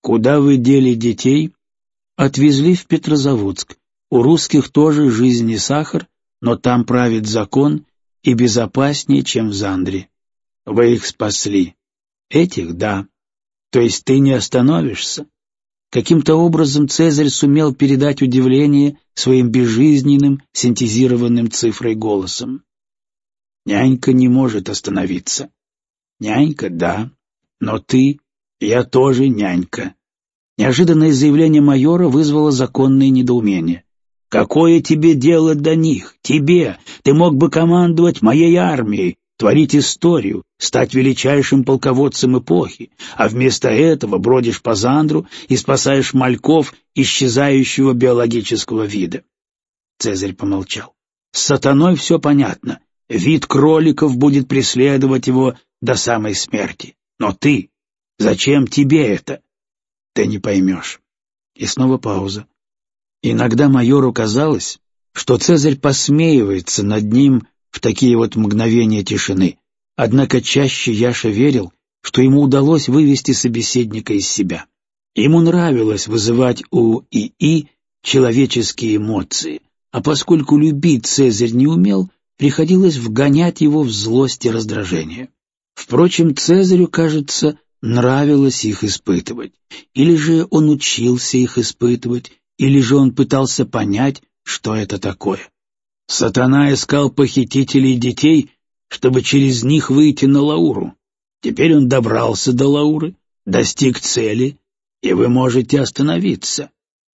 Куда вы дели детей? Отвезли в Петрозаводск. У русских тоже жизнь не сахар, но там правит закон и безопаснее, чем в Зандре. Вы их спасли. Этих — да. То есть ты не остановишься? Каким-то образом Цезарь сумел передать удивление своим безжизненным, синтезированным цифрой голосом. Нянька не может остановиться. Нянька — да, но ты, я тоже нянька. Неожиданное заявление майора вызвало законное недоумение. Какое тебе дело до них? Тебе! Ты мог бы командовать моей армией, творить историю, стать величайшим полководцем эпохи, а вместо этого бродишь по Зандру и спасаешь мальков исчезающего биологического вида. Цезарь помолчал. С сатаной все понятно. Вид кроликов будет преследовать его до самой смерти. Но ты... Зачем тебе это? Ты не поймешь. И снова пауза. Иногда майору казалось, что Цезарь посмеивается над ним в такие вот мгновения тишины. Однако чаще Яша верил, что ему удалось вывести собеседника из себя. Ему нравилось вызывать у ИИ человеческие эмоции, а поскольку любить Цезарь не умел, приходилось вгонять его в злость и раздражение. Впрочем, Цезарю, кажется, нравилось их испытывать, или же он учился их испытывать, или же он пытался понять, что это такое. Сатана искал похитителей детей, чтобы через них выйти на Лауру. Теперь он добрался до Лауры, достиг цели, и вы можете остановиться.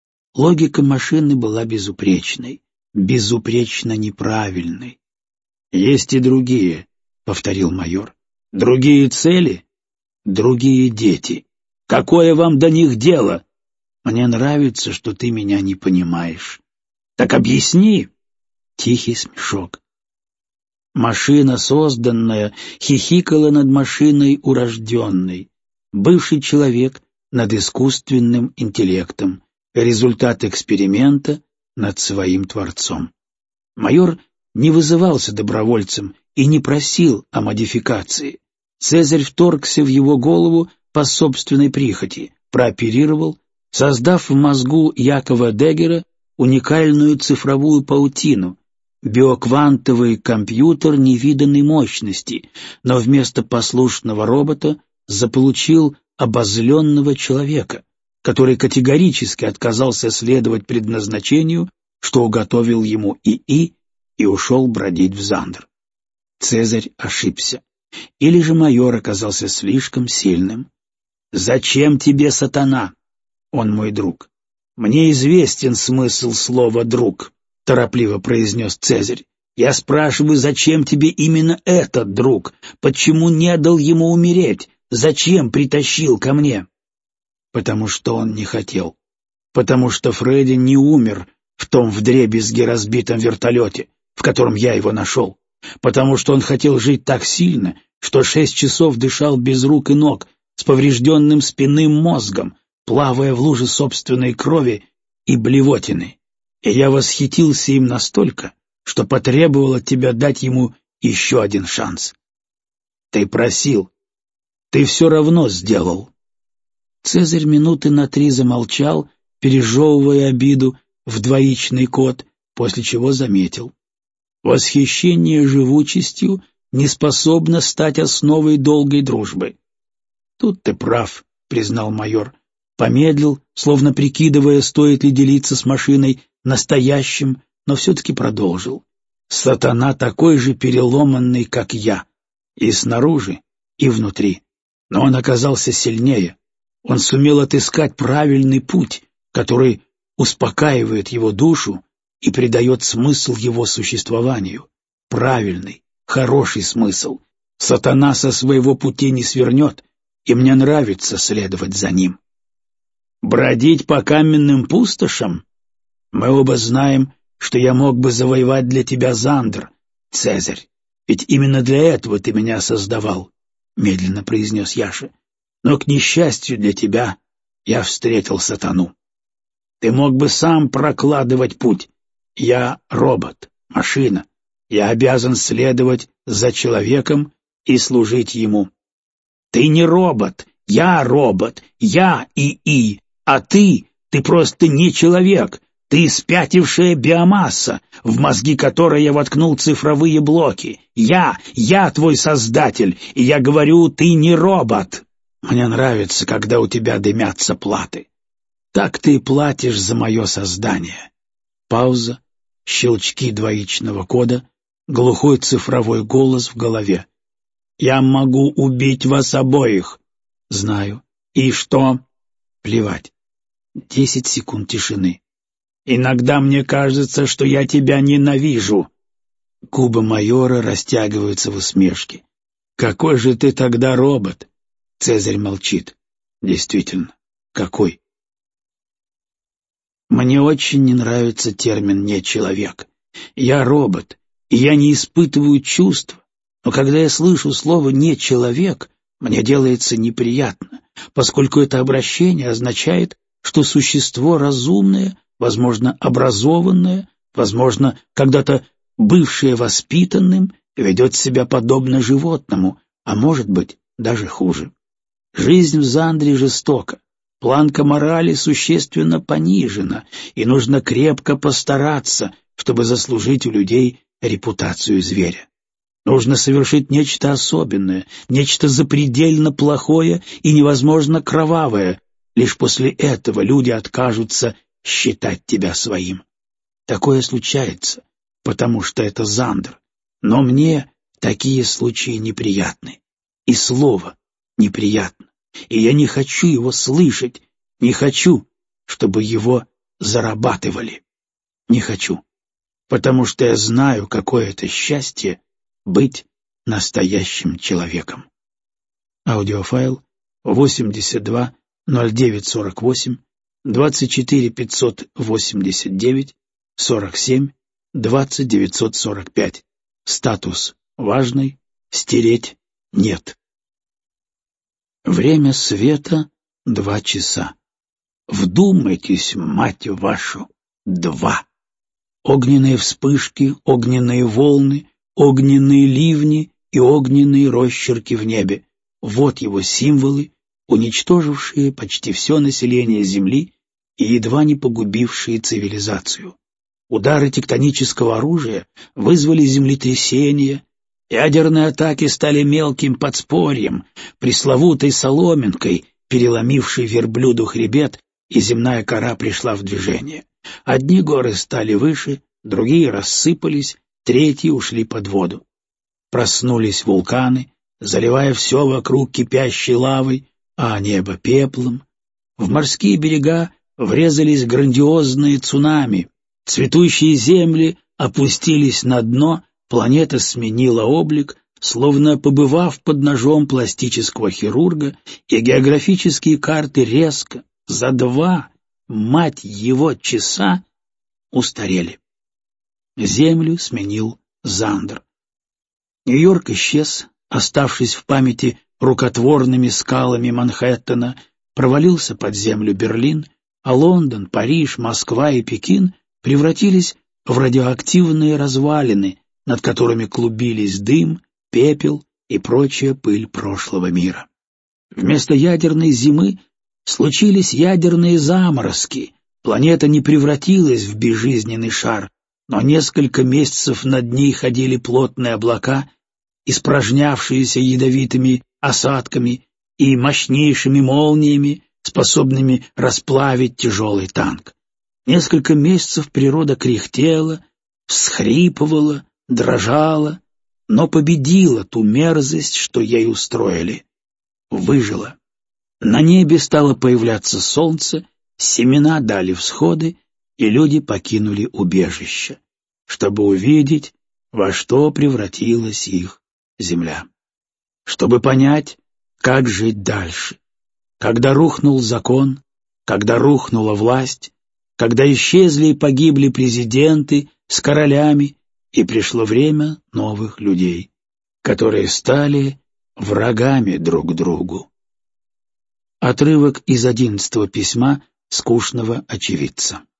Логика машины была безупречной, безупречно неправильной. «Есть и другие», — повторил майор. «Другие цели? Другие дети. Какое вам до них дело? Мне нравится, что ты меня не понимаешь. Так объясни!» Тихий смешок. Машина, созданная, хихикала над машиной урожденной. Бывший человек над искусственным интеллектом. Результат эксперимента над своим творцом. Майор не вызывался добровольцем и не просил о модификации. Цезарь вторгся в его голову по собственной прихоти, прооперировал, создав в мозгу Якова Деггера уникальную цифровую паутину, биоквантовый компьютер невиданной мощности, но вместо послушного робота заполучил обозленного человека, который категорически отказался следовать предназначению, что уготовил ему ИИ, и ушел бродить в Зандр. Цезарь ошибся. Или же майор оказался слишком сильным. «Зачем тебе сатана? Он мой друг». «Мне известен смысл слова «друг», — торопливо произнес Цезарь. «Я спрашиваю, зачем тебе именно этот друг? Почему не дал ему умереть? Зачем притащил ко мне?» «Потому что он не хотел. Потому что Фредди не умер в том вдребезги разбитом вертолете, в котором я его нашел. Потому что он хотел жить так сильно, что 6 часов дышал без рук и ног, с поврежденным спинным мозгом, плавая в луже собственной крови и блевотины. И я восхитился им настолько, что потребовал от тебя дать ему еще один шанс. Ты просил. Ты все равно сделал». Цезарь минуты на 3 замолчал, пережевывая обиду в двоичный код, после чего заметил. «Восхищение живучестью не способно стать основой долгой дружбы». «Тут ты прав», — признал майор. Помедлил, словно прикидывая, стоит ли делиться с машиной настоящим, но все-таки продолжил. «Сатана такой же переломанный, как я, и снаружи, и внутри. Но он оказался сильнее. Он сумел отыскать правильный путь, который успокаивает его душу и придает смысл его существованию. Правильный, хороший смысл. Сатана со своего пути не свернет, и мне нравится следовать за ним». «Бродить по каменным пустошам? Мы оба знаем, что я мог бы завоевать для тебя Зандр, Цезарь. Ведь именно для этого ты меня создавал», — медленно произнес Яша. «Но, к несчастью для тебя, я встретил сатану. Ты мог бы сам прокладывать путь. Я робот, машина. Я обязан следовать за человеком и служить ему». «Ты не робот, Я робот, я ИИ, а ты просто не человек, ты спятившая биомасса, в мозги которой я воткнул цифровые блоки. Я твой создатель, и я говорю, ты не робот. Мне нравится, когда у тебя дымятся платы. Так ты платишь за мое создание. Пауза, щелчки двоичного кода, глухой цифровой голос в голове. Я могу убить вас обоих. Знаю. И что? Плевать. 10 секунд тишины. Иногда мне кажется, что я тебя ненавижу. Губы майора растягиваются в усмешке. Какой же ты тогда робот? Цезарь молчит. Действительно, какой? Мне очень не нравится термин «не человек». Я робот, и я не испытываю чувств. Но когда я слышу слово «не человек», мне делается неприятно, поскольку это обращение означает, что существо разумное, возможно, образованное, возможно, когда-то бывшее воспитанным, ведет себя подобно животному, а может быть, даже хуже. Жизнь в Зандре жестока, планка морали существенно понижена, и нужно крепко постараться, чтобы заслужить у людей репутацию зверя. Нужно совершить нечто особенное, нечто запредельно плохое и невозможно кровавое. Лишь после этого люди откажутся считать тебя своим. Такое случается, потому что это Зандр. Но мне такие случаи неприятны. И слово неприятно. И я не хочу его слышать, не хочу, чтобы его зарабатывали. Не хочу, потому что я знаю, какое это счастье быть настоящим человеком. Аудиофайл 820948 24589 47 20945. Статус важный, стереть нет. Время света 2 часа. Вдумайтесь, мать вашу, 2. Огненные вспышки, огненные волны, огненные ливни и огненные росчерки в небе. Вот его символы, уничтожившие почти все население Земли и едва не погубившие цивилизацию. Удары тектонического оружия вызвали землетрясения, ядерные атаки стали мелким подспорьем, пресловутой соломинкой, переломившей верблюду хребет, и земная кора пришла в движение. Одни горы стали выше, другие рассыпались, третьи ушли под воду. Проснулись вулканы, заливая все вокруг кипящей лавой, а небо пеплом. В морские берега врезались грандиозные цунами, цветущие земли опустились на дно, планета сменила облик, словно побывав под ножом пластического хирурга, и географические карты резко, за 2, мать его, часа устарели. Землю сменил Зандр. Нью-Йорк исчез, оставшись в памяти рукотворными скалами Манхэттена, провалился под землю Берлин, а Лондон, Париж, Москва и Пекин превратились в радиоактивные развалины, над которыми клубились дым, пепел и прочая пыль прошлого мира. Вместо ядерной зимы случились ядерные заморозки, планета не превратилась в безжизненный шар, но несколько месяцев над ней ходили плотные облака, испражнявшиеся ядовитыми осадками и мощнейшими молниями, способными расплавить тяжелый танк. Несколько месяцев природа кряхтела, всхрипывала, дрожала, но победила ту мерзость, что ей устроили. Выжила. На небе стало появляться солнце, семена дали всходы, и люди покинули убежище, чтобы увидеть, во что превратилась их земля. Чтобы понять, как жить дальше. Когда рухнул закон, когда рухнула власть, когда исчезли и погибли президенты с королями, и пришло время новых людей, которые стали врагами друг другу. Отрывок из 11-го письма скучного очевидца.